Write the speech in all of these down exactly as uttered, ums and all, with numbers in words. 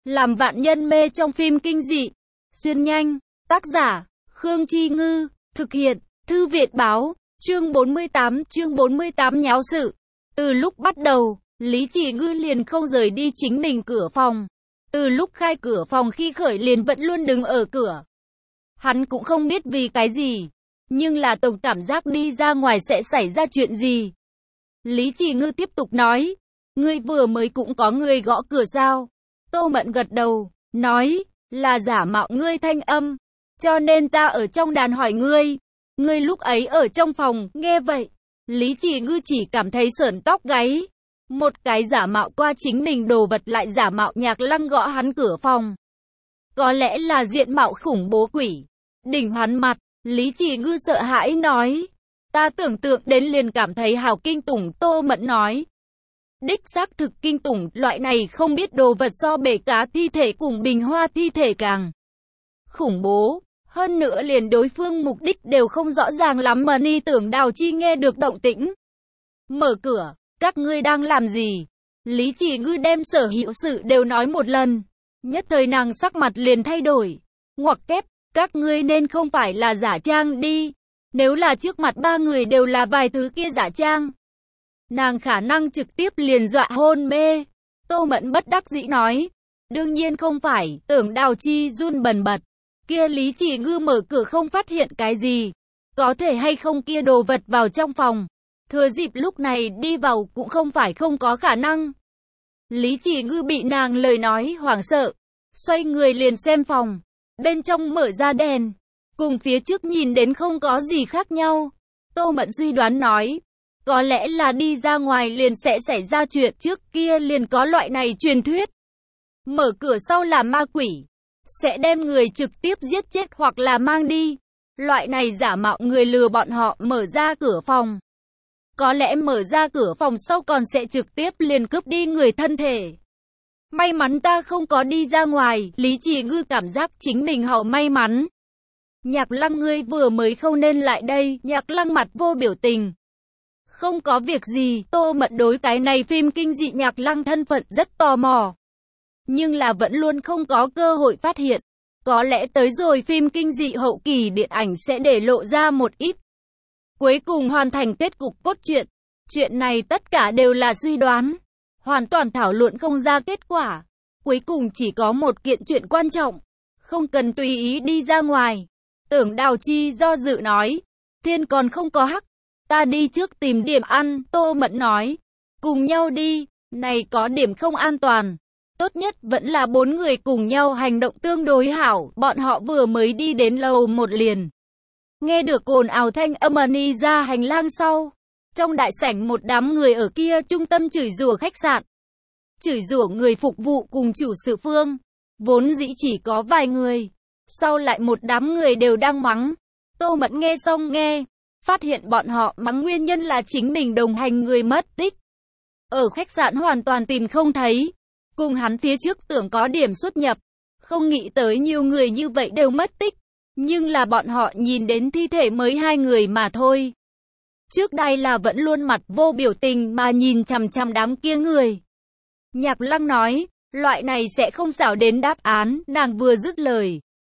Làm vạn nhân mê trong phim kinh dị. Xuyên nhanh. Tác giả, Khương Chi Ngư. Thực hiện, Thư viện Báo. Chương bốn mươi tám, chương bốn mươi tám nháo sự. Từ lúc bắt đầu, Lý Chỉ Ngư liền không rời đi chính mình cửa phòng. Từ lúc khai cửa phòng khi khởi liền vẫn luôn đứng ở cửa. Hắn cũng không biết vì cái gì, nhưng là tổng cảm giác đi ra ngoài sẽ xảy ra chuyện gì. Lý Chỉ Ngư tiếp tục nói, ngươi vừa mới cũng có người gõ cửa sao? Tô Mẫn gật đầu, nói, là giả mạo ngươi thanh âm, cho nên ta ở trong đàn hỏi ngươi. Ngươi lúc ấy ở trong phòng, nghe vậy, Lý Chỉ Ngư chỉ cảm thấy sởn tóc gáy. Một cái giả mạo qua chính mình đồ vật lại giả mạo Nhạc Lăng gõ hắn cửa phòng. Có lẽ là diện mạo khủng bố quỷ. Đỉnh hắn mặt, Lý Chỉ Ngư sợ hãi nói. Ta tưởng tượng đến liền cảm thấy hào kinh tủng. Tô Mẫn nói. Đích xác thực kinh tủng, loại này không biết đồ vật so bể cá thi thể cùng bình hoa thi thể càng khủng bố. Hơn nữa liền đối phương mục đích đều không rõ ràng lắm mà ni tưởng Đào Chi nghe được động tĩnh. Mở cửa, các ngươi đang làm gì? Lý Chỉ Ngư đem sở hữu sự đều nói một lần. Nhất thời nàng sắc mặt liền thay đổi. Ngoặc kép, các ngươi nên không phải là giả trang đi. Nếu là trước mặt ba người đều là vài thứ kia giả trang, nàng khả năng trực tiếp liền dọa hôn mê. Tô Mẫn bất đắc dĩ nói. Đương nhiên không phải, tưởng Đào Chi run bần bật. Kia Lý Chỉ Ngư mở cửa không phát hiện cái gì. Có thể hay không kia đồ vật vào trong phòng. Thừa dịp lúc này đi vào cũng không phải không có khả năng. Lý Chỉ Ngư bị nàng lời nói hoảng sợ. Xoay người liền xem phòng. Bên trong mở ra đèn. Cùng phía trước nhìn đến không có gì khác nhau. Tô Mẫn suy đoán nói. Có lẽ là đi ra ngoài liền sẽ xảy ra chuyện, trước kia liền có loại này truyền thuyết. Mở cửa sau là ma quỷ. Sẽ đem người trực tiếp giết chết hoặc là mang đi. Loại này giả mạo người lừa bọn họ mở ra cửa phòng. Có lẽ mở ra cửa phòng sau còn sẽ trực tiếp liền cướp đi người thân thể. May mắn ta không có đi ra ngoài. Lý Chỉ Ngư cảm giác chính mình hậu may mắn. Nhạc Lăng ngươi vừa mới không nên lại đây. Nhạc Lăng mặt vô biểu tình. Không có việc gì. Tô Mẫn đối cái này phim kinh dị Nhạc Lăng thân phận rất tò mò. Nhưng là vẫn luôn không có cơ hội phát hiện. Có lẽ tới rồi phim kinh dị hậu kỳ điện ảnh sẽ để lộ ra một ít. Cuối cùng hoàn thành kết cục cốt truyện. Chuyện này tất cả đều là suy đoán. Hoàn toàn thảo luận không ra kết quả. Cuối cùng chỉ có một kiện chuyện quan trọng. Không cần tùy ý đi ra ngoài. Tưởng Đào Chi do dự nói. Thiên còn không có hắc. Ta đi trước tìm điểm ăn. Tô Mẫn nói. Cùng nhau đi. Này có điểm không an toàn. Tốt nhất vẫn là bốn người cùng nhau hành động tương đối hảo. Bọn họ vừa mới đi đến lầu một liền. Nghe được ồn ào thanh âm đi ra hành lang sau. Trong đại sảnh một đám người ở kia trung tâm chửi rủa khách sạn. Chửi rủa người phục vụ cùng chủ sự phương. Vốn dĩ chỉ có vài người. Sau lại một đám người đều đang mắng. Tô Mẫn nghe xong nghe. Phát hiện bọn họ mắng nguyên nhân là chính mình đồng hành người mất tích. Ở khách sạn hoàn toàn tìm không thấy. Cùng hắn phía trước tưởng có điểm xuất nhập. Không nghĩ tới nhiều người như vậy đều mất tích. Nhưng là bọn họ nhìn đến thi thể mới hai người mà thôi. Trước đây là vẫn luôn mặt vô biểu tình mà nhìn chằm chằm đám kia người. Nhạc Lăng nói, loại này sẽ không xảo đến đáp án, nàng vừa dứt lời.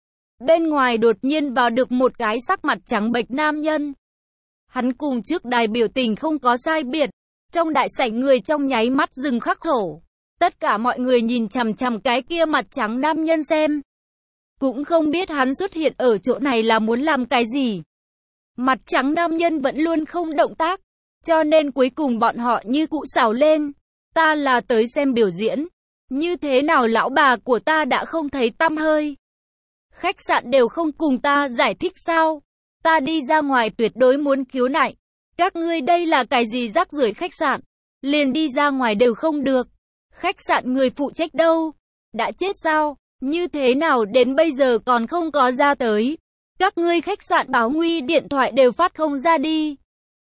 Bên ngoài đột nhiên vào được một cái sắc mặt trắng bệch nam nhân. Hắn cùng trước đài biểu tình không có sai biệt. Trong đại sảnh người trong nháy mắt dừng khắc khẩu. Tất cả mọi người nhìn chằm chằm cái kia mặt trắng nam nhân xem. Cũng không biết hắn xuất hiện ở chỗ này là muốn làm cái gì. Mặt trắng nam nhân vẫn luôn không động tác. Cho nên cuối cùng bọn họ như cụ xảo lên. Ta là tới xem biểu diễn. Như thế nào lão bà của ta đã không thấy tăm hơi. Khách sạn đều không cùng ta giải thích sao. Ta đi ra ngoài tuyệt đối muốn khiếu nại. Các ngươi đây là cái gì rác rưởi khách sạn. Liền đi ra ngoài đều không được. Khách sạn người phụ trách đâu? Đã chết sao? Như thế nào đến bây giờ còn không có ra tới? Các ngươi khách sạn báo nguy điện thoại đều phát không ra đi.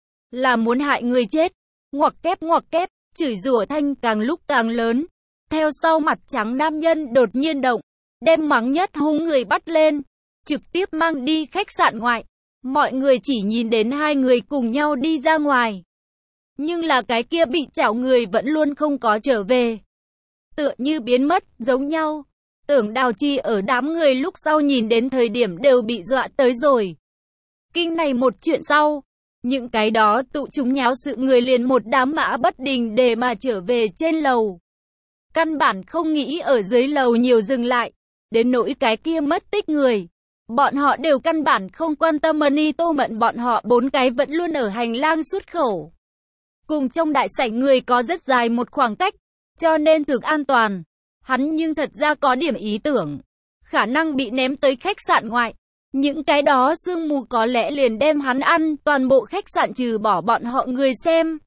Là muốn hại người chết. Ngoặc kép ngoặc kép, chửi rủa thanh càng lúc càng lớn. Theo sau mặt trắng nam nhân đột nhiên động. Đem mắng nhất hung người bắt lên. Trực tiếp mang đi khách sạn ngoại. Mọi người chỉ nhìn đến hai người cùng nhau đi ra ngoài. Nhưng là cái kia bị chảo người vẫn luôn không có trở về. Tựa như biến mất, giống nhau. Tưởng Đào Chi ở đám người lúc sau nhìn đến thời điểm đều bị dọa tới rồi. Kinh này một chuyện sau, những cái đó tụ chúng nháo sự người liền một đám mã bất đình để mà trở về trên lầu. Căn bản không nghĩ ở dưới lầu nhiều dừng lại, đến nỗi cái kia mất tích người. Bọn họ đều căn bản không quan tâm Mani Tô Mận, bọn họ bốn cái vẫn luôn ở hành lang xuất khẩu. Cùng trong đại sảnh người có rất dài một khoảng cách, cho nên thực an toàn. Hắn nhưng thật ra có điểm ý tưởng, khả năng bị ném tới khách sạn ngoại. Những cái đó sương mù có lẽ liền đem hắn ăn, toàn bộ khách sạn trừ bỏ bọn họ người xem.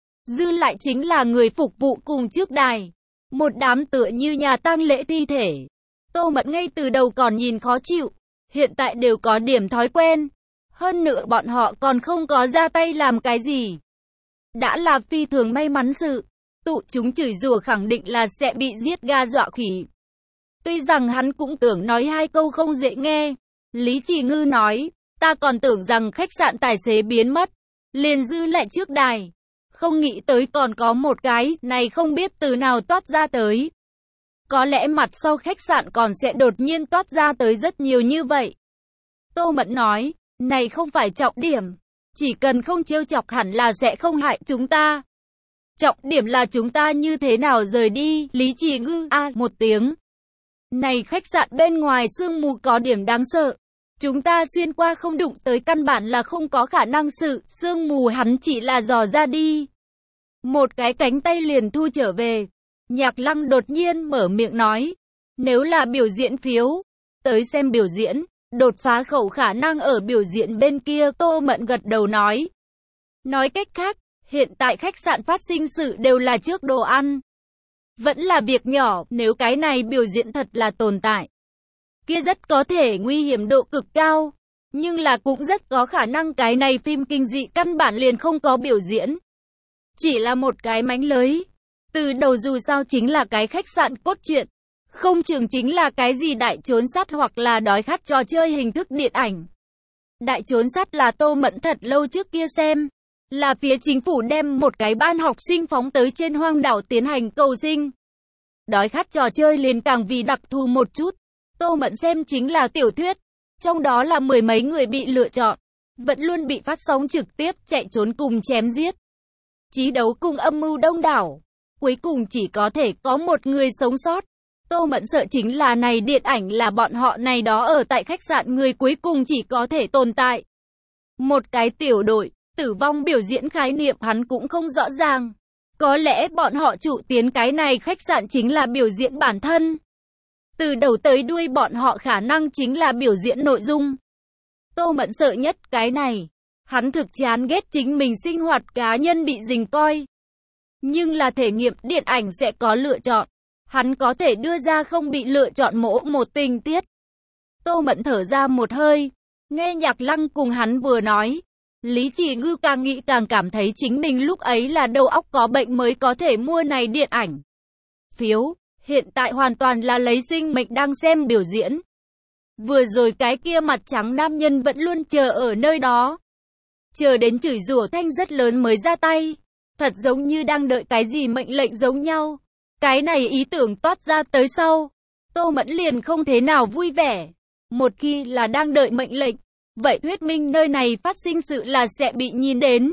Dư lại chính là người phục vụ cùng trước đài. Một đám tựa như nhà tang lễ thi thể. Tô Mận ngay từ đầu còn nhìn khó chịu, hiện tại đều có điểm thói quen. Hơn nữa bọn họ còn không có ra tay làm cái gì. Đã là phi thường may mắn sự. Tụ chúng chửi rủa khẳng định là sẽ bị giết ga dọa khỉ. Tuy rằng hắn cũng tưởng nói hai câu không dễ nghe. Lý Chỉ Ngư nói, ta còn tưởng rằng khách sạn tài xế biến mất. Liền dư lại trước đài. Không nghĩ tới còn có một cái này không biết từ nào toát ra tới. Có lẽ mặt sau khách sạn còn sẽ đột nhiên toát ra tới rất nhiều như vậy. Tô Mận nói, này không phải trọng điểm. Chỉ cần không trêu chọc hẳn là sẽ không hại chúng ta. Trọng điểm là chúng ta như thế nào rời đi. Lý Chỉ Ngư a à, một tiếng. Này khách sạn bên ngoài sương mù có điểm đáng sợ. Chúng ta xuyên qua không đụng tới căn bản là không có khả năng sự. Sương mù hắn chỉ là dò ra đi. Một cái cánh tay liền thu trở về. Nhạc Lăng đột nhiên mở miệng nói. Nếu là biểu diễn phiếu, tới xem biểu diễn. Đột phá khẩu khả năng ở biểu diễn bên kia. Tô Mận gật đầu nói. Nói cách khác, hiện tại khách sạn phát sinh sự đều là trước đồ ăn. Vẫn là việc nhỏ, nếu cái này biểu diễn thật là tồn tại. Kia rất có thể nguy hiểm độ cực cao. Nhưng là cũng rất có khả năng cái này phim kinh dị căn bản liền không có biểu diễn. Chỉ là một cái mánh lới. Từ đầu dù sao chính là cái khách sạn cốt truyện. Không chừng chính là cái gì đại trốn sát hoặc là đói khát trò chơi hình thức điện ảnh. Đại trốn sát là Tô Mận thật lâu trước kia xem. Là phía chính phủ đem một cái ban học sinh phóng tới trên hoang đảo tiến hành cầu sinh. Đói khát trò chơi liền càng vì đặc thù một chút. Tô Mận xem chính là tiểu thuyết. Trong đó là mười mấy người bị lựa chọn. Vẫn luôn bị phát sóng trực tiếp chạy trốn cùng chém giết. Chí đấu cùng âm mưu đông đảo. Cuối cùng chỉ có thể có một người sống sót. Tô Mận sợ chính là này điện ảnh là bọn họ này đó ở tại khách sạn người cuối cùng chỉ có thể tồn tại. Một cái tiểu đội. Tử vong biểu diễn khái niệm hắn cũng không rõ ràng. Có lẽ bọn họ trụ tiến cái này khách sạn chính là biểu diễn bản thân. Từ đầu tới đuôi bọn họ khả năng chính là biểu diễn nội dung. Tô Mận sợ nhất cái này. Hắn thực chán ghét chính mình sinh hoạt cá nhân bị dình coi. Nhưng là thể nghiệm điện ảnh sẽ có lựa chọn. Hắn có thể đưa ra không bị lựa chọn mỗi một tình tiết. Tô Mận thở ra một hơi. Nghe Nhạc Lăng cùng hắn vừa nói. Lý Chỉ Ngư càng nghĩ càng cảm thấy chính mình lúc ấy là đầu óc có bệnh mới có thể mua này điện ảnh. Phiếu, hiện tại hoàn toàn là lấy sinh mệnh đang xem biểu diễn. Vừa rồi cái kia mặt trắng nam nhân vẫn luôn chờ ở nơi đó. Chờ đến chửi rủa thanh rất lớn mới ra tay. Thật giống như đang đợi cái gì mệnh lệnh giống nhau. Cái này ý tưởng toát ra tới sau. Tô Mẫn liền không thế nào vui vẻ. Một khi là đang đợi mệnh lệnh. Vậy thuyết minh nơi này phát sinh sự là sẽ bị nhìn đến.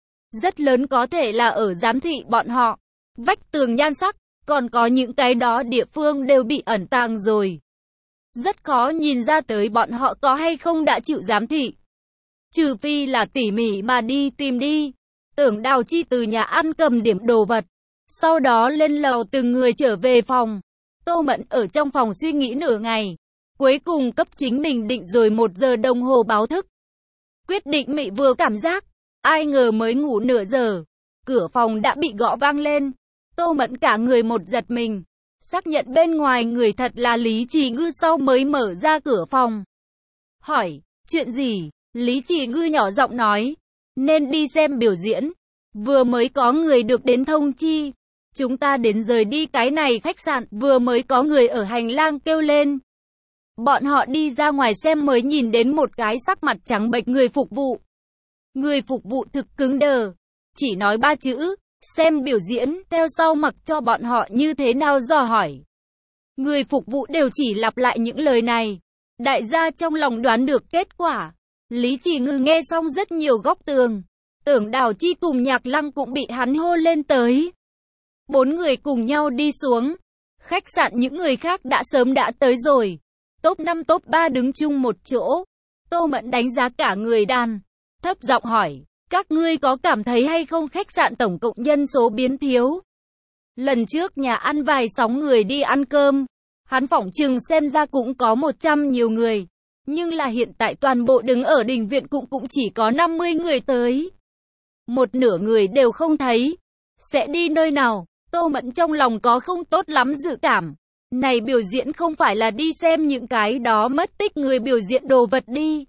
Rất lớn có thể là ở giám thị bọn họ. Vách tường nhan sắc, còn có những cái đó địa phương đều bị ẩn tàng rồi. Rất khó nhìn ra tới bọn họ có hay không đã chịu giám thị. Trừ phi là tỉ mỉ mà đi tìm đi. Tưởng Đào Chi từ nhà ăn cầm điểm đồ vật. Sau đó lên lầu từng người trở về phòng. Tô Mẫn ở trong phòng suy nghĩ nửa ngày. Cuối cùng cấp chính mình định rồi một giờ đồng hồ báo thức. Quyết định mị vừa cảm giác. Ai ngờ mới ngủ nửa giờ. Cửa phòng đã bị gõ vang lên. Tô Mẫn cả người một giật mình. Xác nhận bên ngoài người thật là Lý Chỉ Ngư sau mới mở ra cửa phòng. Hỏi, chuyện gì? Lý Chỉ Ngư nhỏ giọng nói. Nên đi xem biểu diễn. Vừa mới có người được đến thông chi. Chúng ta đến rời đi cái này khách sạn. Vừa mới có người ở hành lang kêu lên. Bọn họ đi ra ngoài xem mới nhìn đến một cái sắc mặt trắng bệch người phục vụ. Người phục vụ thực cứng đờ. Chỉ nói ba chữ. Xem biểu diễn. Theo sau mặc cho bọn họ như thế nào dò hỏi. Người phục vụ đều chỉ lặp lại những lời này. Đại gia trong lòng đoán được kết quả. Lý Chỉ Ngư nghe xong rất nhiều góc tường. Tưởng Đào Chi cùng Nhạc Lăng cũng bị hắn hô lên tới. Bốn người cùng nhau đi xuống. Khách sạn những người khác đã sớm đã tới rồi. Top năm top ba đứng chung một chỗ. Tô Mẫn đánh giá cả người đàn. Thấp giọng hỏi, các ngươi có cảm thấy hay không khách sạn tổng cộng nhân số biến thiếu? Lần trước nhà ăn vài sóng người đi ăn cơm. Hắn phỏng chừng xem ra cũng có một trăm nhiều người. Nhưng là hiện tại toàn bộ đứng ở đình viện cũng cũng chỉ có năm mươi người tới. Một nửa người đều không thấy. Sẽ đi nơi nào? Tô Mẫn trong lòng có không tốt lắm dự cảm. Này biểu diễn không phải là đi xem những cái đó mất tích người biểu diễn đồ vật đi.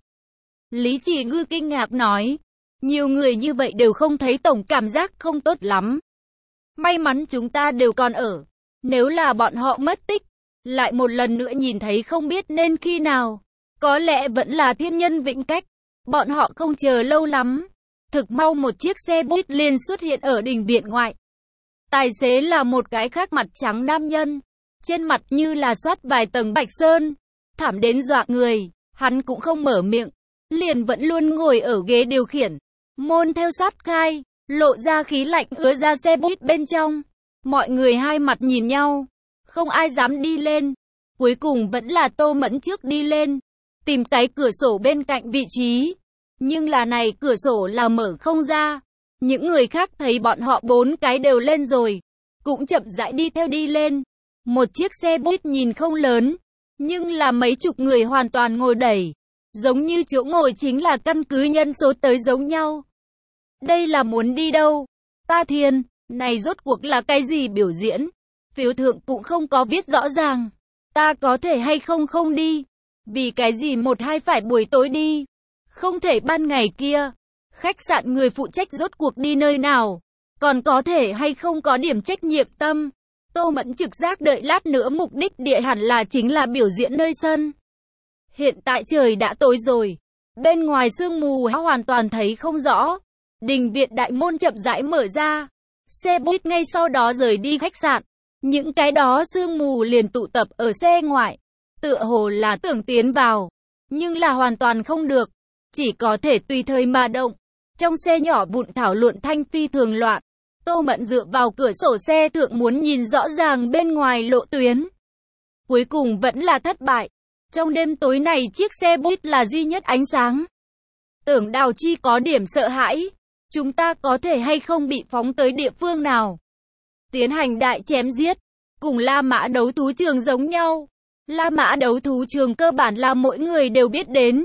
Lý Chỉ Ngư kinh ngạc nói. Nhiều người như vậy đều không thấy, tổng cảm giác không tốt lắm. May mắn chúng ta đều còn ở. Nếu là bọn họ mất tích, lại một lần nữa nhìn thấy không biết nên khi nào. Có lẽ vẫn là thiên nhân vĩnh cách. Bọn họ không chờ lâu lắm. Thực mau một chiếc xe buýt liền xuất hiện ở đình viện ngoại. Tài xế là một cái khác mặt trắng nam nhân. Trên mặt như là xoát vài tầng bạch sơn. Thảm đến dọa người. Hắn cũng không mở miệng. Liền vẫn luôn ngồi ở ghế điều khiển. Môn theo sát khai. Lộ ra khí lạnh ứa ra xe buýt bên trong. Mọi người hai mặt nhìn nhau. Không ai dám đi lên. Cuối cùng vẫn là Tô Mẫn trước đi lên. Tìm cái cửa sổ bên cạnh vị trí. Nhưng là này cửa sổ là mở không ra. Những người khác thấy bọn họ bốn cái đều lên rồi. Cũng chậm rãi đi theo đi lên. Một chiếc xe buýt nhìn không lớn. Nhưng là mấy chục người hoàn toàn ngồi đầy. Giống như chỗ ngồi chính là căn cứ nhân số tới giống nhau. Đây là muốn đi đâu? Ta thiên, này rốt cuộc là cái gì biểu diễn? Phiếu thượng cũng không có viết rõ ràng. Ta có thể hay không không đi? Vì cái gì một hai phải buổi tối đi? Không thể ban ngày kia. Khách sạn người phụ trách rốt cuộc đi nơi nào? Còn có thể hay không có điểm trách nhiệm tâm? Tô Mẫn trực giác đợi lát nữa mục đích địa hẳn là chính là biểu diễn nơi sân. Hiện tại trời đã tối rồi. Bên ngoài sương mù hoàn toàn thấy không rõ. Đình viện đại môn chậm rãi mở ra. Xe buýt ngay sau đó rời đi khách sạn. Những cái đó sương mù liền tụ tập ở xe ngoại. Tựa hồ là tưởng tiến vào. Nhưng là hoàn toàn không được. Chỉ có thể tùy thời mà động. Trong xe nhỏ vụn thảo luận thanh phi thường loạn. Tô Mẫn dựa vào cửa sổ xe thượng muốn nhìn rõ ràng bên ngoài lộ tuyến. Cuối cùng vẫn là thất bại. Trong đêm tối này chiếc xe buýt là duy nhất ánh sáng. Tưởng Đào Chi có điểm sợ hãi. Chúng ta có thể hay không bị phóng tới địa phương nào? Tiến hành đại chém giết. Cùng La Mã đấu thú trường giống nhau. La Mã đấu thú trường cơ bản là mỗi người đều biết đến.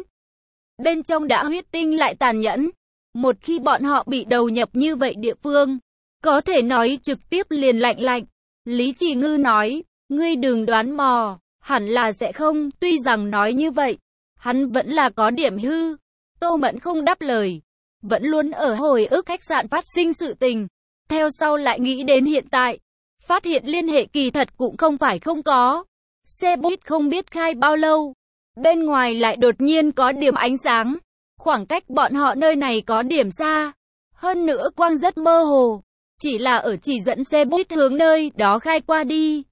Bên trong đã huyết tinh lại tàn nhẫn. Một khi bọn họ bị đầu nhập như vậy địa phương, có thể nói trực tiếp liền lạnh lạnh. Lý Chỉ Ngư nói, ngươi đừng đoán mò, hẳn là sẽ không, tuy rằng nói như vậy, hắn vẫn là có điểm hư. Tô Mẫn không đáp lời, vẫn luôn ở hồi ức khách sạn phát sinh sự tình. Theo sau lại nghĩ đến hiện tại, phát hiện liên hệ kỳ thật cũng không phải không có. Xe buýt không biết khai bao lâu, bên ngoài lại đột nhiên có điểm ánh sáng. Khoảng cách bọn họ nơi này có điểm xa, hơn nữa quang rất mơ hồ, chỉ là ở chỉ dẫn xe buýt hướng nơi đó khai qua đi.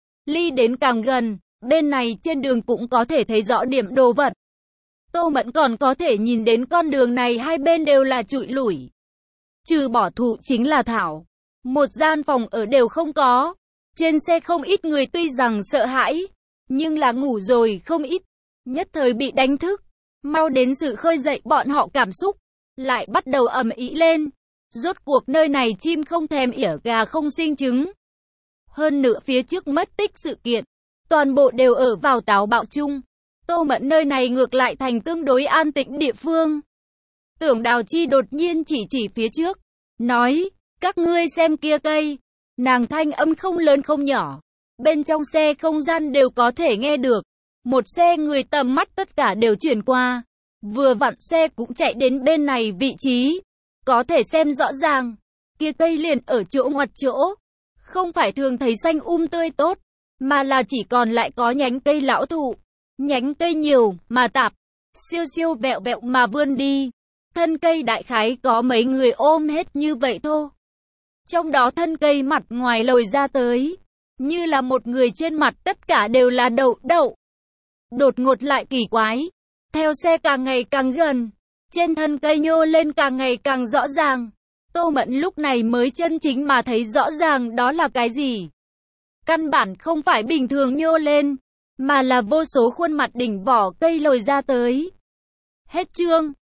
Ly đến càng gần, bên này trên đường cũng có thể thấy rõ điểm đồ vật. Tô Mẫn còn có thể nhìn đến con đường này hai bên đều là trụi lủi. Trừ bỏ thụ chính là thảo. Một gian phòng ở đều không có. Trên xe không ít người tuy rằng sợ hãi, nhưng là ngủ rồi không ít. Nhất thời bị đánh thức. Mau đến sự khơi dậy bọn họ cảm xúc. Lại bắt đầu ầm ĩ lên. Rốt cuộc nơi này chim không thèm ỉa gà không sinh trứng. Hơn nữa phía trước mất tích sự kiện. Toàn bộ đều ở vào táo bạo chung. Tô Mẫn nơi này ngược lại thành tương đối an tĩnh địa phương. Tưởng Đào Chi đột nhiên chỉ chỉ phía trước. Nói, các ngươi xem kia cây. Nàng thanh âm không lớn không nhỏ. Bên trong xe không gian đều có thể nghe được. Một xe người tầm mắt tất cả đều chuyển qua. Vừa vặn xe cũng chạy đến bên này vị trí. Có thể xem rõ ràng. Kia cây liền ở chỗ ngoặt chỗ. Không phải thường thấy xanh um tươi tốt. Mà là chỉ còn lại có nhánh cây lão thụ. Nhánh cây nhiều mà tạp. Siêu siêu vẹo vẹo mà vươn đi. Thân cây đại khái có mấy người ôm hết như vậy thôi. Trong đó thân cây mặt ngoài lồi ra tới. như là một người trên mặt tất cả đều là đậu đậu. Đột ngột lại kỳ quái. Theo xe càng ngày càng gần, trên thân cây nhô lên càng ngày càng rõ ràng. Tô Mẫn lúc này mới chân chính mà thấy rõ ràng đó là cái gì. Căn bản không phải bình thường nhô lên, mà là vô số khuôn mặt đỉnh vỏ cây lồi ra tới. Hết chương.